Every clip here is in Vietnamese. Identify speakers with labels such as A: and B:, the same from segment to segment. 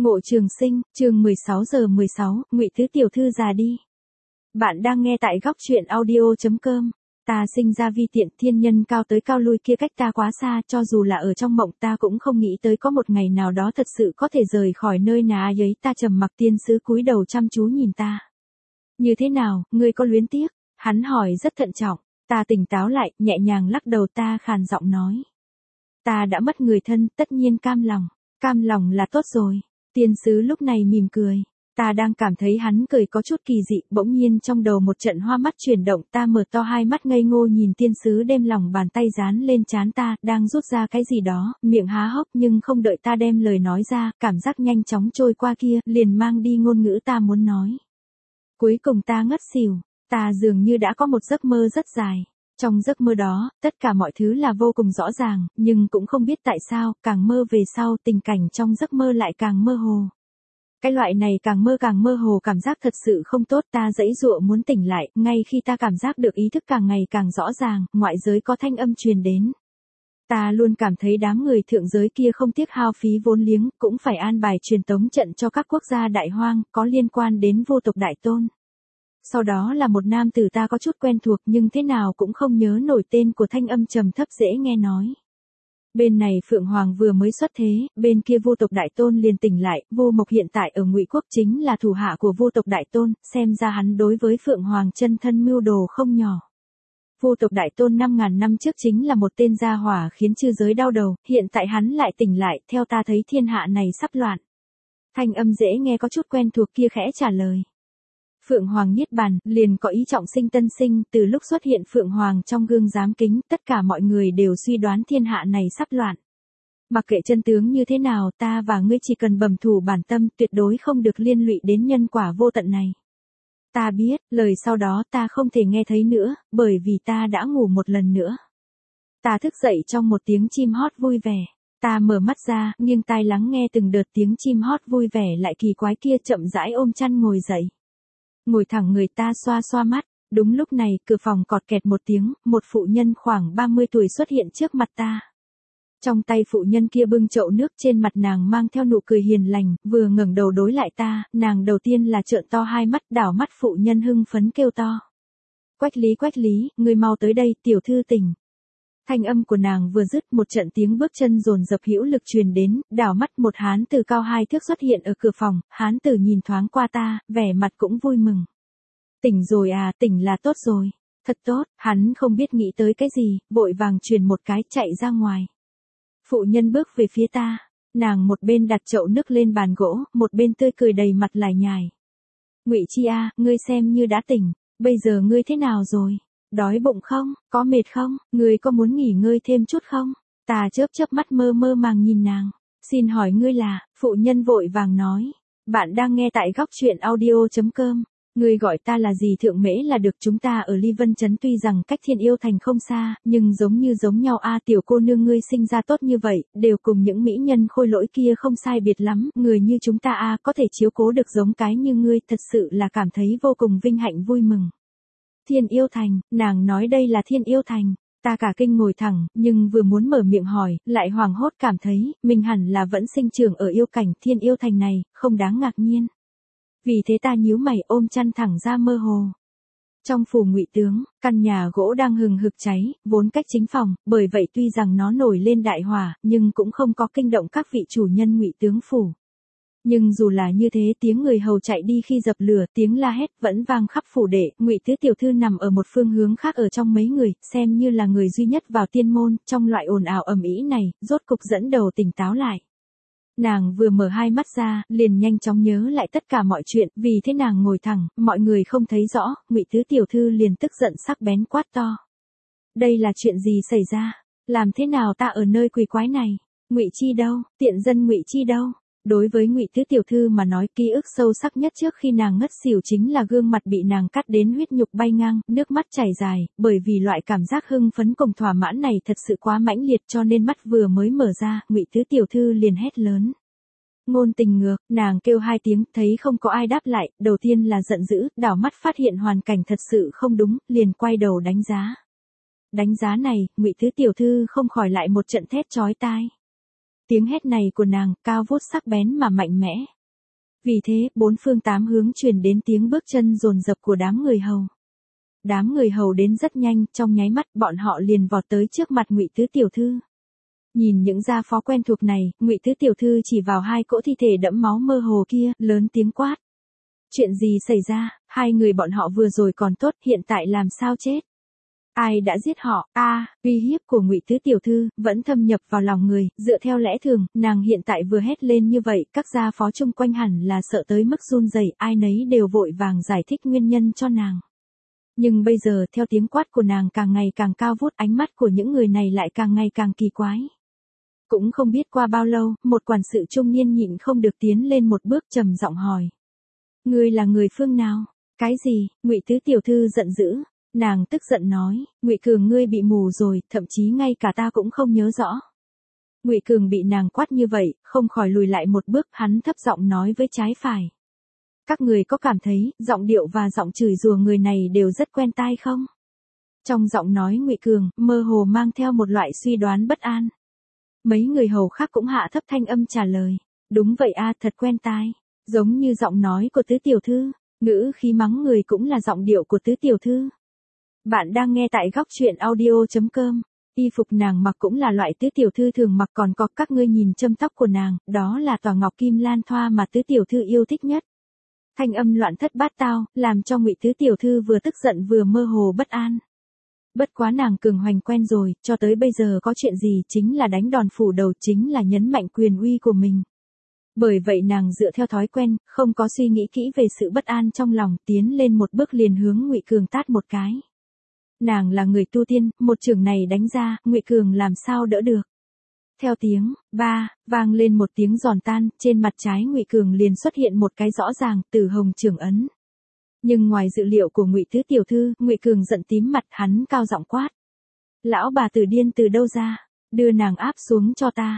A: Ngộ Trường Sinh, chương 16:16, Ngụy Tứ tiểu thư già đi. Bạn đang nghe tại góc truyện audio.com. Ta sinh ra vi tiện, thiên nhân cao tới cao lui kia cách ta quá xa, cho dù là ở trong mộng ta cũng không nghĩ tới có một ngày nào đó thật sự có thể rời khỏi nơi nào ấy. Ta trầm mặc, tiên sứ cúi đầu chăm chú nhìn ta. Như thế nào, ngươi có luyến tiếc? Hắn hỏi rất thận trọng. Ta tỉnh táo lại, nhẹ nhàng lắc đầu, ta khàn giọng nói. Ta đã mất người thân, tất nhiên cam lòng là tốt rồi. Tiên sứ lúc này mỉm cười. Ta đang cảm thấy hắn cười có chút kỳ dị, bỗng nhiên trong đầu một trận hoa mắt chuyển động, ta mở to hai mắt ngây ngô nhìn tiên sứ, đem lòng bàn tay dán lên trán ta, đang rút ra cái gì đó, miệng há hốc, nhưng không đợi ta đem lời nói ra, cảm giác nhanh chóng trôi qua kia, liền mang đi ngôn ngữ ta muốn nói. Cuối cùng ta ngất xỉu, ta dường như đã có một giấc mơ rất dài. Trong giấc mơ đó, tất cả mọi thứ là vô cùng rõ ràng, nhưng cũng không biết tại sao, càng mơ về sau, tình cảnh trong giấc mơ lại càng mơ hồ. Cái loại này càng mơ hồ cảm giác thật sự không tốt, ta giãy giụa muốn tỉnh lại, ngay khi ta cảm giác được ý thức càng ngày càng rõ ràng, ngoại giới có thanh âm truyền đến. Ta luôn cảm thấy đám người thượng giới kia không tiếc hao phí vốn liếng, cũng phải an bài truyền tống trận cho các quốc gia đại hoang, có liên quan đến vô tộc đại tôn. Sau đó là một nam tử ta có chút quen thuộc nhưng thế nào cũng không nhớ nổi tên của, thanh âm trầm thấp dễ nghe nói. Bên này Phượng Hoàng vừa mới xuất thế, bên kia vô tộc đại tôn liền tỉnh lại, Vô Mộc hiện tại ở Ngụy Quốc chính là thủ hạ của vô tộc đại tôn, xem ra hắn đối với Phượng Hoàng chân thân mưu đồ không nhỏ. Vô tộc đại tôn 5.000 năm trước chính là một tên gia hỏa khiến chư giới đau đầu, hiện tại hắn lại tỉnh lại, theo ta thấy thiên hạ này sắp loạn. Thanh âm dễ nghe có chút quen thuộc kia khẽ trả lời. Phượng Hoàng niết bàn, liền có ý trọng sinh tân sinh, từ lúc xuất hiện Phượng Hoàng trong gương giám kính, tất cả mọi người đều suy đoán thiên hạ này sắp loạn. Mặc kệ chân tướng như thế nào, ta và ngươi chỉ cần bẩm thủ bản tâm, tuyệt đối không được liên lụy đến nhân quả vô tận này. Ta biết, lời sau đó ta không thể nghe thấy nữa, bởi vì ta đã ngủ một lần nữa. Ta thức dậy trong một tiếng chim hót vui vẻ. Ta mở mắt ra, nghiêng tai lắng nghe từng đợt tiếng chim hót vui vẻ lại kỳ quái kia, chậm rãi ôm chăn ngồi dậy. Ngồi thẳng người, ta xoa xoa mắt, đúng lúc này, cửa phòng cọt kẹt một tiếng, một phụ nhân khoảng 30 tuổi xuất hiện trước mặt ta. Trong tay phụ nhân kia bưng chậu nước, trên mặt nàng mang theo nụ cười hiền lành, vừa ngẩng đầu đối lại ta, nàng đầu tiên là trợn to hai mắt, đảo mắt phụ nhân hưng phấn kêu to. Quách lý, ngươi mau tới đây, tiểu thư tỉnh. Thanh âm của nàng vừa dứt, một trận tiếng bước chân dồn dập hữu lực truyền đến, đảo mắt một hán tử cao 2 thước xuất hiện ở cửa phòng, hán tử nhìn thoáng qua ta, vẻ mặt cũng vui mừng. Tỉnh rồi à, tỉnh là tốt rồi. Thật tốt, hắn không biết nghĩ tới cái gì, vội vàng truyền một cái chạy ra ngoài. Phụ nhân bước về phía ta, nàng một bên đặt chậu nước lên bàn gỗ, một bên tươi cười đầy mặt lải nhải. Ngụy Chi a, ngươi xem như đã tỉnh, bây giờ ngươi thế nào rồi? Đói bụng không? Có mệt không? Ngươi có muốn nghỉ ngơi thêm chút không? Ta chớp mắt mơ màng nhìn nàng. Xin hỏi ngươi là? Phụ nhân vội vàng nói. Bạn đang nghe tại góc truyện audio.com. Ngươi gọi ta là gì thượng mễ là được, chúng ta ở Ly Vân Trấn tuy rằng cách Thiên Yêu Thành không xa, nhưng giống nhau a, tiểu cô nương ngươi sinh ra tốt như vậy, đều cùng những mỹ nhân khôi lỗi kia không sai biệt lắm, người như chúng ta a có thể chiếu cố được giống cái như ngươi, thật sự là cảm thấy vô cùng vinh hạnh vui mừng. Thiên Yêu Thành, nàng nói đây là Thiên Yêu Thành. Ta cả kinh ngồi thẳng, nhưng vừa muốn mở miệng hỏi, lại hoảng hốt cảm thấy, mình hẳn là vẫn sinh trưởng ở yêu cảnh Thiên Yêu Thành này, không đáng ngạc nhiên. Vì thế ta nhíu mày, ôm chăn thẳng ra mơ hồ. Trong phủ Ngụy tướng, căn nhà gỗ đang hừng hực cháy, vốn cách chính phòng, bởi vậy tuy rằng nó nổi lên đại hỏa, nhưng cũng không có kinh động các vị chủ nhân Ngụy tướng phủ. Nhưng dù là như thế, tiếng người hầu chạy đi khi dập lửa, tiếng la hét vẫn vang khắp phủ đệ. Ngụy Tứ tiểu thư nằm ở một phương hướng khác ở trong mấy người, xem như là người duy nhất vào tiên môn, trong loại ồn ào ầm ĩ này, rốt cục dẫn đầu tỉnh táo lại. Nàng vừa mở hai mắt ra, liền nhanh chóng nhớ lại tất cả mọi chuyện, vì thế nàng ngồi thẳng, mọi người không thấy rõ, Ngụy Tứ tiểu thư liền tức giận sắc bén quát to. Đây là chuyện gì xảy ra? Làm thế nào ta ở nơi quỷ quái này? Ngụy Chi đâu? Tiện dân Ngụy Chi đâu? Đối với Ngụy Tứ tiểu thư mà nói, ký ức sâu sắc nhất trước khi nàng ngất xỉu chính là gương mặt bị nàng cắt đến huyết nhục bay ngang, nước mắt chảy dài, bởi vì loại cảm giác hưng phấn cùng thỏa mãn này thật sự quá mãnh liệt, cho nên mắt vừa mới mở ra, Ngụy Tứ tiểu thư liền hét lớn. Ngôn tình ngược, nàng kêu 2 tiếng, thấy không có ai đáp lại, đầu tiên là giận dữ, đảo mắt phát hiện hoàn cảnh thật sự không đúng, liền quay đầu đánh giá. Đánh giá này, Ngụy Tứ tiểu thư không khỏi lại một trận thét chói tai. Tiếng hét này của nàng, cao vút sắc bén mà mạnh mẽ. Vì thế, bốn phương tám hướng truyền đến tiếng bước chân dồn dập của đám người hầu. Đám người hầu đến rất nhanh, trong nháy mắt bọn họ liền vọt tới trước mặt Ngụy Tứ tiểu thư. Nhìn những gia phó quen thuộc này, Ngụy Tứ tiểu thư chỉ vào hai cỗ thi thể đẫm máu mơ hồ kia, lớn tiếng quát. Chuyện gì xảy ra, hai người bọn họ vừa rồi còn tốt, hiện tại làm sao chết? Ai đã giết họ? Uy hiếp của Ngụy Tứ tiểu thư vẫn thâm nhập vào lòng người, dựa theo lẽ thường, nàng hiện tại vừa hét lên như vậy, các gia phó chung quanh hẳn là sợ tới mức run rẩy, ai nấy đều vội vàng giải thích nguyên nhân cho nàng. Nhưng bây giờ, theo tiếng quát của nàng càng ngày càng cao vút, ánh mắt của những người này lại càng ngày càng kỳ quái. Cũng không biết qua bao lâu, một quản sự trung niên nhịn không được tiến lên một bước trầm giọng hỏi. Ngươi là người phương nào? Cái gì? Ngụy Tứ tiểu thư giận dữ. Nàng tức giận nói, Ngụy Cường ngươi bị mù rồi, thậm chí ngay cả ta cũng không nhớ rõ. Ngụy Cường bị nàng quát như vậy, không khỏi lùi lại một bước, hắn thấp giọng nói với trái phải. Các người có cảm thấy, giọng điệu và giọng chửi rủa người này đều rất quen tai không? Trong giọng nói Ngụy Cường, mơ hồ mang theo một loại suy đoán bất an. Mấy người hầu khác cũng hạ thấp thanh âm trả lời. Đúng vậy thật quen tai. Giống như giọng nói của Tứ tiểu thư, ngữ khí mắng người cũng là giọng điệu của Tứ tiểu thư. Bạn đang nghe tại góc truyện audio.com. Y phục nàng mặc cũng là loại Tứ tiểu thư thường mặc, còn có các ngươi nhìn châm tóc của nàng, đó là tòa ngọc kim lan thoa mà Tứ tiểu thư yêu thích nhất. Thanh âm loạn thất bát tao, làm cho Ngụy Tứ tiểu thư vừa tức giận vừa mơ hồ bất an. Bất quá nàng cường hoành quen rồi, cho tới bây giờ có chuyện gì chính là đánh đòn phủ đầu, chính là nhấn mạnh quyền uy của mình. Bởi vậy nàng dựa theo thói quen, không có suy nghĩ kỹ về sự bất an trong lòng, tiến lên một bước liền hướng Ngụy Cường tát một cái. Nàng là người tu tiên, một chưởng này đánh ra, Ngụy Cường làm sao đỡ được. Theo tiếng ba vang lên một tiếng giòn tan, trên mặt trái Ngụy Cường liền xuất hiện một cái rõ ràng Tử Hồng Chưởng ấn. Nhưng ngoài dự liệu của Ngụy Tứ tiểu thư, Ngụy Cường giận tím mặt, hắn cao giọng quát: "Lão bà tử điên từ đâu ra, đưa nàng áp xuống cho ta."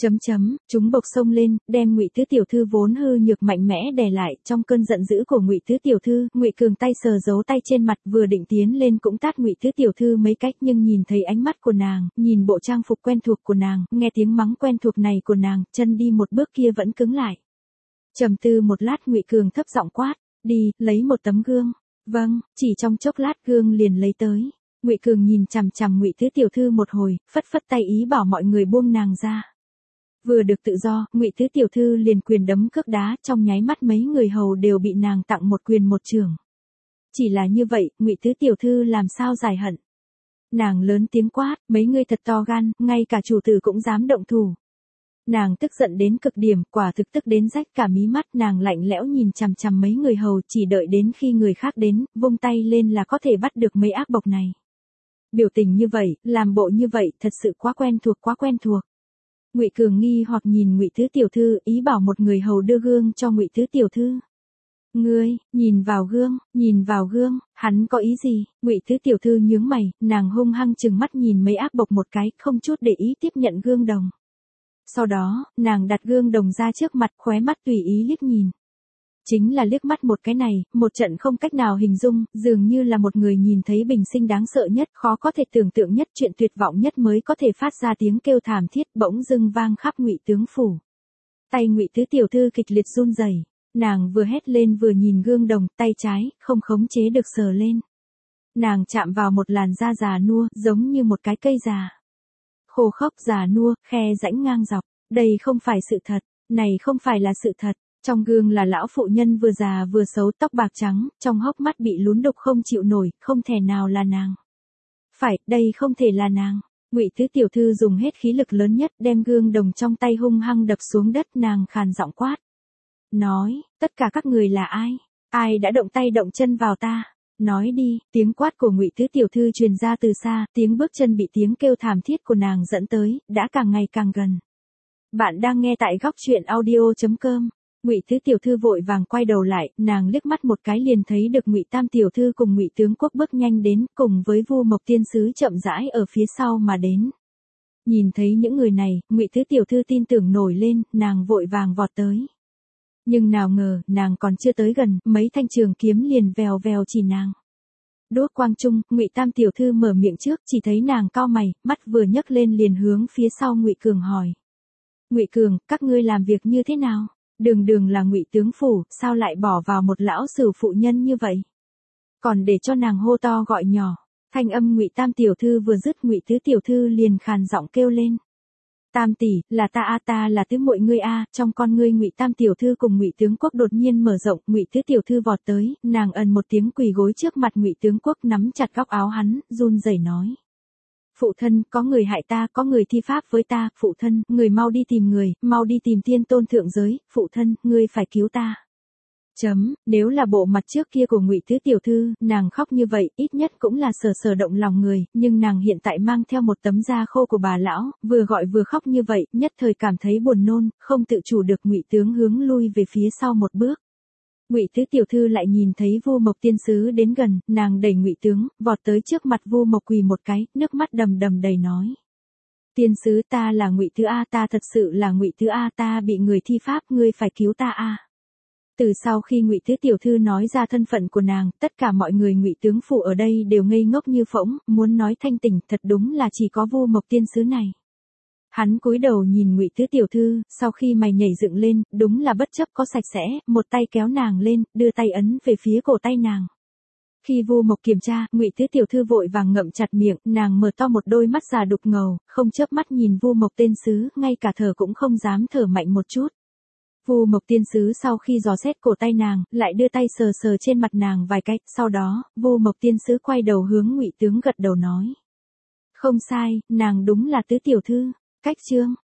A: Chúng bộc xông lên, đem Ngụy Tứ tiểu thư vốn hư nhược mạnh mẽ đè lại, trong cơn giận dữ của Ngụy Tứ tiểu thư, Ngụy Cường tay sờ giấu tay trên mặt, vừa định tiến lên cũng tát Ngụy Tứ tiểu thư mấy cách, nhưng nhìn thấy ánh mắt của nàng, nhìn bộ trang phục quen thuộc của nàng, nghe tiếng mắng quen thuộc này của nàng, chân đi một bước kia vẫn cứng lại. Trầm tư một lát, Ngụy Cường thấp giọng quát: "Đi, lấy một tấm gương." Vâng, chỉ trong chốc lát gương liền lấy tới. Ngụy Cường nhìn chằm chằm Ngụy Tứ tiểu thư một hồi, phất phất tay ý bảo mọi người buông nàng ra. Vừa được tự do, Ngụy Tứ tiểu thư liền quyền đấm cước đá, trong nháy mắt mấy người hầu đều bị nàng tặng một quyền một chưởng. Chỉ là như vậy, Ngụy Tứ tiểu thư làm sao giải hận. Nàng lớn tiếng quát: "Mấy ngươi thật to gan, ngay cả chủ tử cũng dám động thủ." Nàng tức giận đến cực điểm, quả thực tức đến rách cả mí mắt, nàng lạnh lẽo nhìn chằm chằm mấy người hầu, chỉ đợi đến khi người khác đến, vung tay lên là có thể bắt được mấy ác bộc này. Biểu tình như vậy, làm bộ như vậy, thật sự quá quen thuộc. Ngụy Cường nghi hoặc nhìn Ngụy Tứ tiểu thư, ý bảo một người hầu đưa gương cho Ngụy Tứ tiểu thư. "Ngươi, nhìn vào gương, hắn có ý gì?" Ngụy Tứ tiểu thư nhướng mày, nàng hung hăng trừng mắt nhìn mấy ác bộc một cái, không chút để ý tiếp nhận gương đồng. Sau đó, nàng đặt gương đồng ra trước mặt, khóe mắt tùy ý liếc nhìn. Chính là liếc mắt một cái này, một trận không cách nào hình dung, dường như là một người nhìn thấy bình sinh đáng sợ nhất, khó có thể tưởng tượng nhất, chuyện tuyệt vọng nhất mới có thể phát ra tiếng kêu thảm thiết, bỗng dưng vang khắp Ngụy tướng phủ. Tay Ngụy Tứ tiểu thư kịch liệt run rẩy, nàng vừa hét lên vừa nhìn gương đồng, tay trái không khống chế được sờ lên. Nàng chạm vào một làn da già nua, giống như một cái cây già. Khô khốc già nua, khe rãnh ngang dọc. Đây không phải sự thật, này không phải là sự thật. Trong gương là lão phụ nhân vừa già vừa xấu, tóc bạc trắng, trong hốc mắt bị lún đục không chịu nổi, không thể nào là nàng. Phải, đây không thể là nàng. Ngụy Tứ tiểu thư dùng hết khí lực lớn nhất, đem gương đồng trong tay hung hăng đập xuống đất, nàng khàn giọng quát: "Nói, tất cả các người là ai? Ai đã động tay động chân vào ta? Nói đi." Tiếng quát của Ngụy Tứ tiểu thư truyền ra từ xa, tiếng bước chân bị tiếng kêu thảm thiết của nàng dẫn tới, đã càng ngày càng gần. Bạn đang nghe tại góc truyện audio.com. Ngụy Tứ tiểu thư vội vàng quay đầu lại, nàng liếc mắt một cái liền thấy được Ngụy Tam tiểu thư cùng Ngụy tướng quốc bước nhanh đến, cùng với Vu Mộc tiên sứ chậm rãi ở phía sau mà đến. Nhìn thấy những người này, Ngụy Tứ tiểu thư tin tưởng nổi lên, nàng vội vàng vọt tới. Nhưng nào ngờ, nàng còn chưa tới gần, mấy thanh trường kiếm liền vèo vèo chỉ nàng. Đốt quang trung, Ngụy Tam tiểu thư mở miệng trước, chỉ thấy nàng cau mày, mắt vừa nhấc lên liền hướng phía sau Ngụy Cường hỏi: Ngụy Cường, các ngươi làm việc như thế nào? Đường đường là Ngụy tướng phủ, sao lại bỏ vào một lão sử phụ nhân như vậy? Còn để cho nàng hô to gọi nhỏ. Thanh âm Ngụy Tam tiểu thư vừa dứt, Ngụy Tứ tiểu thư liền khàn giọng kêu lên. Tam tỷ, là ta a, ta là tứ muội ngươi a. Trong con ngươi Ngụy Tam tiểu thư cùng Ngụy tướng quốc đột nhiên mở rộng, Ngụy Tứ tiểu thư vọt tới, nàng ần một tiếng quỳ gối trước mặt Ngụy tướng quốc, nắm chặt góc áo hắn, run rẩy nói: Phụ thân, có người hại ta, có người thi pháp với ta, phụ thân, người mau đi tìm người, mau đi tìm tiên tôn thượng giới, phụ thân, ngươi phải cứu ta. Nếu là bộ mặt trước kia của Ngụy Tứ tiểu thư, nàng khóc như vậy, ít nhất cũng là sờ động lòng người, nhưng nàng hiện tại mang theo một tấm da khô của bà lão, vừa gọi vừa khóc như vậy, nhất thời cảm thấy buồn nôn, không tự chủ được Ngụy tướng hướng lui về phía sau một bước. Ngụy Tứ tiểu thư lại nhìn thấy Vu Mộc tiên sứ đến gần, nàng đẩy Ngụy tướng, vọt tới trước mặt Vu Mộc quỳ một cái, nước mắt đầm đầm đầy nói: Tiên sứ, ta là Ngụy Tứ a, ta thật sự là Ngụy Tứ a, ta bị người thi pháp, ngươi phải cứu ta a. Từ sau khi Ngụy Tứ tiểu thư nói ra thân phận của nàng, tất cả mọi người Ngụy tướng phủ ở đây đều ngây ngốc như phỗng, muốn nói thanh tỉnh, thật đúng là chỉ có Vu Mộc tiên sứ này. Hắn cúi đầu nhìn Ngụy Tứ tiểu thư, sau khi mày nhảy dựng lên, đúng là bất chấp có sạch sẽ, một tay kéo nàng lên, đưa tay ấn về phía cổ tay nàng. Khi Vu Mộc kiểm tra, Ngụy Tứ tiểu thư vội vàng ngậm chặt miệng, nàng mở to một đôi mắt già đục ngầu, không chớp mắt nhìn Vu Mộc tên sứ, ngay cả thở cũng không dám thở mạnh một chút. Vu Mộc tiên sứ sau khi dò xét cổ tay nàng, lại đưa tay sờ sờ trên mặt nàng vài cái, sau đó, Vu Mộc tiên sứ quay đầu hướng Ngụy tướng gật đầu nói: Không sai, nàng đúng là Tứ tiểu thư. Cách chương